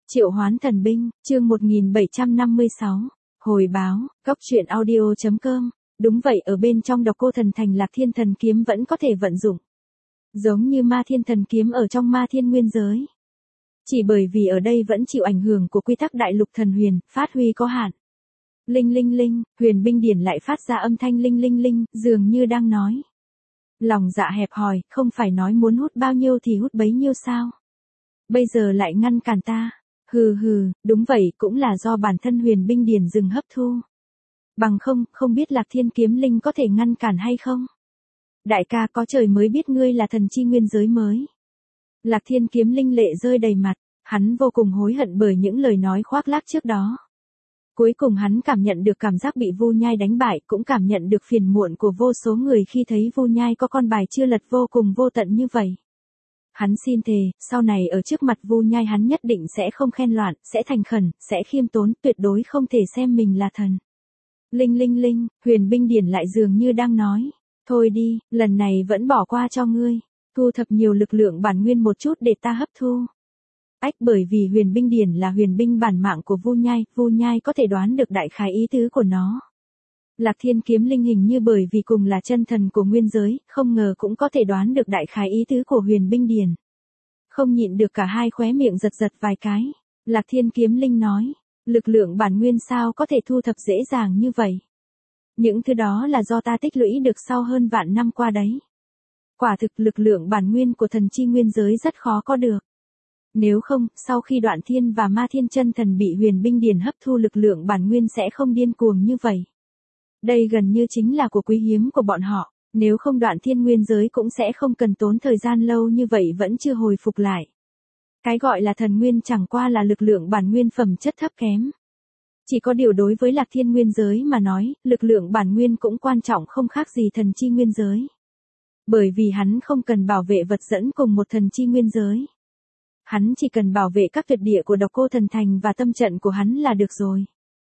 Triệu hoán thần binh, chương 1756. Hồi báo, Cóc truyện audio.com. Đúng vậy, ở bên trong Độc Cô Thần Thành Lạc Thiên Thần Kiếm vẫn có thể vận dụng. Giống như Ma Thiên Thần Kiếm ở trong Ma Thiên Nguyên giới. Chỉ bởi vì ở đây vẫn chịu ảnh hưởng của quy tắc đại lục thần huyền, phát huy có hạn. Linh linh linh, huyền binh điển lại phát ra âm thanh linh linh linh, dường như đang nói. Lòng dạ hẹp hòi, không phải nói muốn hút bao nhiêu thì hút bấy nhiêu sao? Bây giờ lại ngăn cản ta. Hừ hừ, đúng vậy, cũng là do bản thân huyền binh điển dừng hấp thu. Bằng không biết Lạc Thiên kiếm linh có thể ngăn cản hay không? Đại ca, có trời mới biết ngươi là thần chi nguyên giới mới. Lạc Thiên kiếm linh lệ rơi đầy mặt, hắn vô cùng hối hận bởi những lời nói khoác lác trước đó. Cuối cùng hắn cảm nhận được cảm giác bị Vu Nhai đánh bại, cũng cảm nhận được phiền muộn của vô số người khi thấy Vu Nhai có con bài chưa lật vô cùng vô tận như vậy. Hắn xin thề, sau này ở trước mặt Vu Nhai hắn nhất định sẽ không khen loạn, sẽ thành khẩn, sẽ khiêm tốn, tuyệt đối không thể xem mình là thần. Linh linh linh, huyền binh điển lại dường như đang nói. Thôi đi, lần này vẫn bỏ qua cho ngươi. Thu thập nhiều lực lượng bản nguyên một chút để ta hấp thu. Ách, bởi vì huyền binh điển là huyền binh bản mạng của Vu Nhai có thể đoán được đại khái ý tứ của nó. Lạc Thiên kiếm linh hình như bởi vì cùng là chân thần của nguyên giới, không ngờ cũng có thể đoán được đại khái ý tứ của huyền binh điển. Không nhịn được cả hai khóe miệng giật vài cái. Lạc Thiên kiếm linh nói, lực lượng bản nguyên sao có thể thu thập dễ dàng như vậy? Những thứ đó là do ta tích lũy được sau hơn vạn năm qua đấy. Quả thực lực lượng bản nguyên của thần chi nguyên giới rất khó có được. Nếu không, sau khi Đoạn Thiên và Ma Thiên chân thần bị huyền binh điển hấp thu lực lượng bản nguyên sẽ không điên cuồng như vậy. Đây gần như chính là của quý hiếm của bọn họ, nếu không Đoạn Thiên nguyên giới cũng sẽ không cần tốn thời gian lâu như vậy vẫn chưa hồi phục lại. Cái gọi là thần nguyên chẳng qua là lực lượng bản nguyên phẩm chất thấp kém. Chỉ có điều đối với Lạc Thiên nguyên giới mà nói, lực lượng bản nguyên cũng quan trọng không khác gì thần chi nguyên giới. Bởi vì hắn không cần bảo vệ vật dẫn cùng một thần chi nguyên giới. Hắn chỉ cần bảo vệ các tuyệt địa của Độc Cô Thần Thành và tâm trận của hắn là được rồi.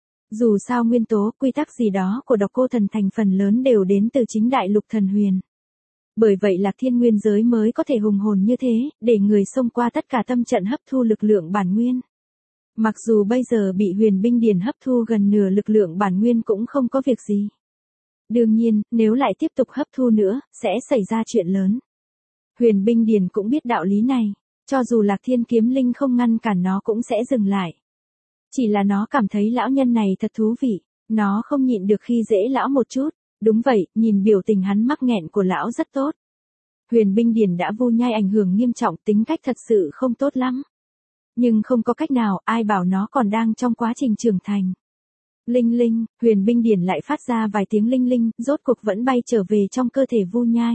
Dù sao nguyên tố, quy tắc gì đó của Độc Cô Thần Thành phần lớn đều đến từ chính đại lục thần huyền. Bởi vậy Lạc Thiên nguyên giới mới có thể hùng hồn như thế, để người xông qua tất cả tâm trận hấp thu lực lượng bản nguyên. Mặc dù bây giờ bị huyền binh điển hấp thu gần nửa lực lượng bản nguyên cũng không có việc gì. Đương nhiên, nếu lại tiếp tục hấp thu nữa, sẽ xảy ra chuyện lớn. Huyền binh điển cũng biết đạo lý này, cho dù Lạc Thiên kiếm linh không ngăn cản nó cũng sẽ dừng lại. Chỉ là nó cảm thấy lão nhân này thật thú vị, nó không nhịn được khi dễ lão một chút. Đúng vậy, nhìn biểu tình hắn mắc nghẹn của lão rất tốt. Huyền binh điển đã Vu Nhai ảnh hưởng nghiêm trọng, tính cách thật sự không tốt lắm. Nhưng không có cách nào, ai bảo nó còn đang trong quá trình trưởng thành. Linh linh, huyền binh điển lại phát ra vài tiếng linh linh, rốt cuộc vẫn bay trở về trong cơ thể Vu Nhai.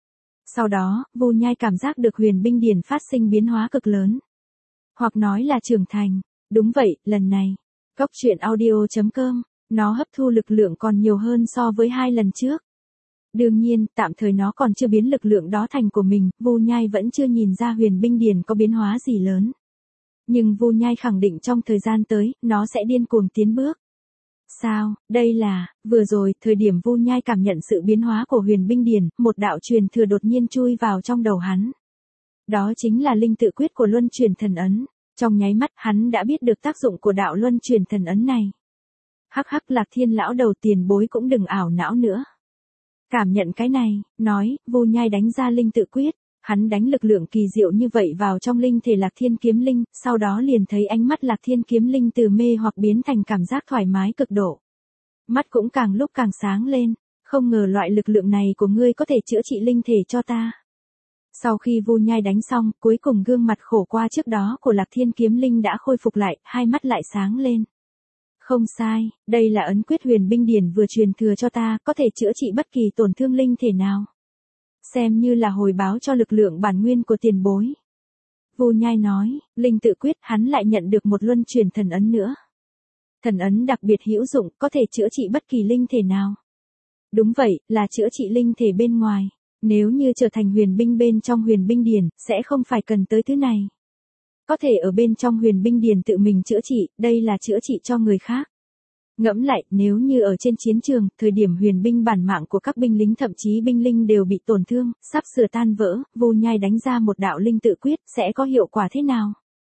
Sau đó, Vu Nhai cảm giác được huyền binh điển phát sinh biến hóa cực lớn. Hoặc nói là trưởng thành. Đúng vậy, lần này, Cóc truyện audio.com, nó hấp thu lực lượng còn nhiều hơn so với 2 lần trước. Đương nhiên, tạm thời nó còn chưa biến lực lượng đó thành của mình, Vu Nhai vẫn chưa nhìn ra huyền binh điển có biến hóa gì lớn. Nhưng Vu Nhai khẳng định trong thời gian tới, nó sẽ điên cuồng tiến bước. Sao, đây là, vừa rồi, thời điểm Vu Nhai cảm nhận sự biến hóa của huyền binh điển, một đạo truyền thừa đột nhiên chui vào trong đầu hắn. Đó chính là linh tự quyết của luân chuyển thần ấn. Trong nháy mắt hắn đã biết được tác dụng của đạo luân chuyển thần ấn này. Hắc hắc, Lạc Thiên lão đầu tiền bối cũng đừng ảo não nữa. Cảm nhận cái này, nói, Vu Nhai đánh ra linh tự quyết. Hắn đánh lực lượng kỳ diệu như vậy vào trong linh thể Lạc Thiên kiếm linh, sau đó liền thấy ánh mắt Lạc Thiên kiếm linh từ mê hoặc biến thành cảm giác thoải mái cực độ. Mắt cũng càng lúc càng sáng lên, không ngờ loại lực lượng này của ngươi có thể chữa trị linh thể cho ta. Sau khi Vu Nhai đánh xong, cuối cùng gương mặt khổ qua trước đó của Lạc Thiên kiếm linh đã khôi phục lại, hai mắt lại sáng lên. Không sai, đây là ấn quyết huyền binh điển vừa truyền thừa cho ta, có thể chữa trị bất kỳ tổn thương linh thể nào. Xem như là hồi báo cho lực lượng bản nguyên của tiền bối. Vu Nhai nói, linh tự quyết, hắn lại nhận được một luân chuyển thần ấn nữa. Thần ấn đặc biệt hữu dụng, có thể chữa trị bất kỳ linh thể nào. Đúng vậy, là chữa trị linh thể bên ngoài. Nếu như trở thành huyền binh bên trong huyền binh điển, sẽ không phải cần tới thứ này. Có thể ở bên trong huyền binh điển tự mình chữa trị, đây là chữa trị cho người khác. Ngẫm lại, nếu như ở trên chiến trường, thời điểm huyền binh bản mạng của các binh lính thậm chí binh linh đều bị tổn thương, sắp sửa tan vỡ, Vu Nhai đánh ra một đạo linh tự quyết, sẽ có hiệu quả thế nào?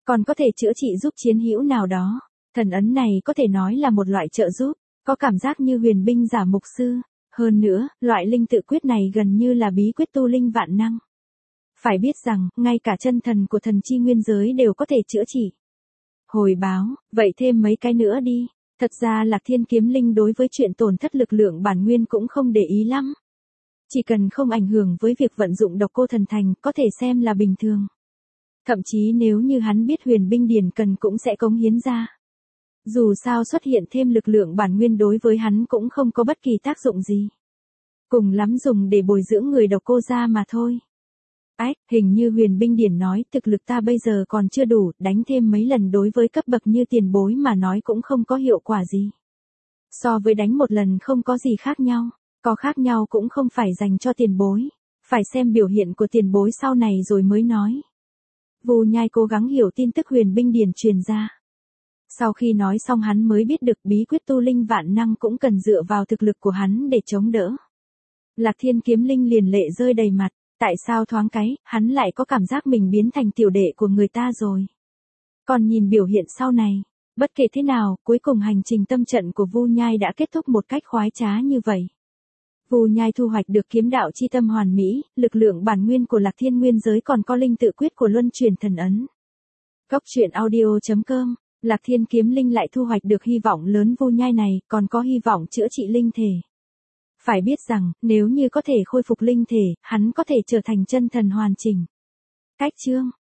còn có thể chữa trị giúp chiến hữu nào đó. Thần ấn này có thể nói là một loại trợ giúp, có cảm giác như huyền binh giả mục sư. Hơn nữa, loại linh tự quyết này gần như là bí quyết tu linh vạn năng. Phải biết rằng, ngay cả chân thần của thần chi nguyên giới đều có thể chữa trị. Hồi báo, vậy thêm mấy cái nữa đi. Thật ra Lạc Thiên kiếm linh đối với chuyện tổn thất lực lượng bản nguyên cũng không để ý lắm. Chỉ cần không ảnh hưởng với việc vận dụng độc cô thần thành có thể xem là bình thường. Thậm chí nếu như hắn biết huyền binh điển cần cũng sẽ cống hiến ra. Dù sao xuất hiện thêm lực lượng bản nguyên đối với hắn cũng không có bất kỳ tác dụng gì. Cùng lắm dùng để bồi dưỡng người độc cô ra mà thôi. Hình như huyền binh điển nói thực lực ta bây giờ còn chưa đủ, đánh thêm mấy lần đối với cấp bậc như tiền bối mà nói cũng không có hiệu quả gì. So với đánh một lần không có gì khác nhau, có khác nhau cũng không phải dành cho tiền bối. Phải xem biểu hiện của tiền bối sau này rồi mới nói. Vu Nhai cố gắng hiểu tin tức huyền binh điển truyền ra. Sau khi nói xong hắn mới biết được bí quyết tu linh vạn năng cũng cần dựa vào thực lực của hắn để chống đỡ. Lạc Thiên kiếm linh liền lệ rơi đầy mặt. Tại sao thoáng cái, hắn lại có cảm giác mình biến thành tiểu đệ của người ta rồi. Còn nhìn biểu hiện sau này, bất kể thế nào, cuối cùng hành trình tâm trận của Vu Nhai đã kết thúc một cách khoái trá như vậy. Vu Nhai thu hoạch được kiếm đạo chi tâm hoàn mỹ, lực lượng bản nguyên của Lạc Thiên nguyên giới còn có linh tự quyết của luân truyền thần ấn. Góc truyện audio.com, Lạc Thiên kiếm linh lại thu hoạch được hy vọng lớn Vu Nhai này, còn có hy vọng chữa trị linh thể. Phải biết rằng, nếu như có thể khôi phục linh thể, hắn có thể trở thành chân thần hoàn chỉnh. Cách chương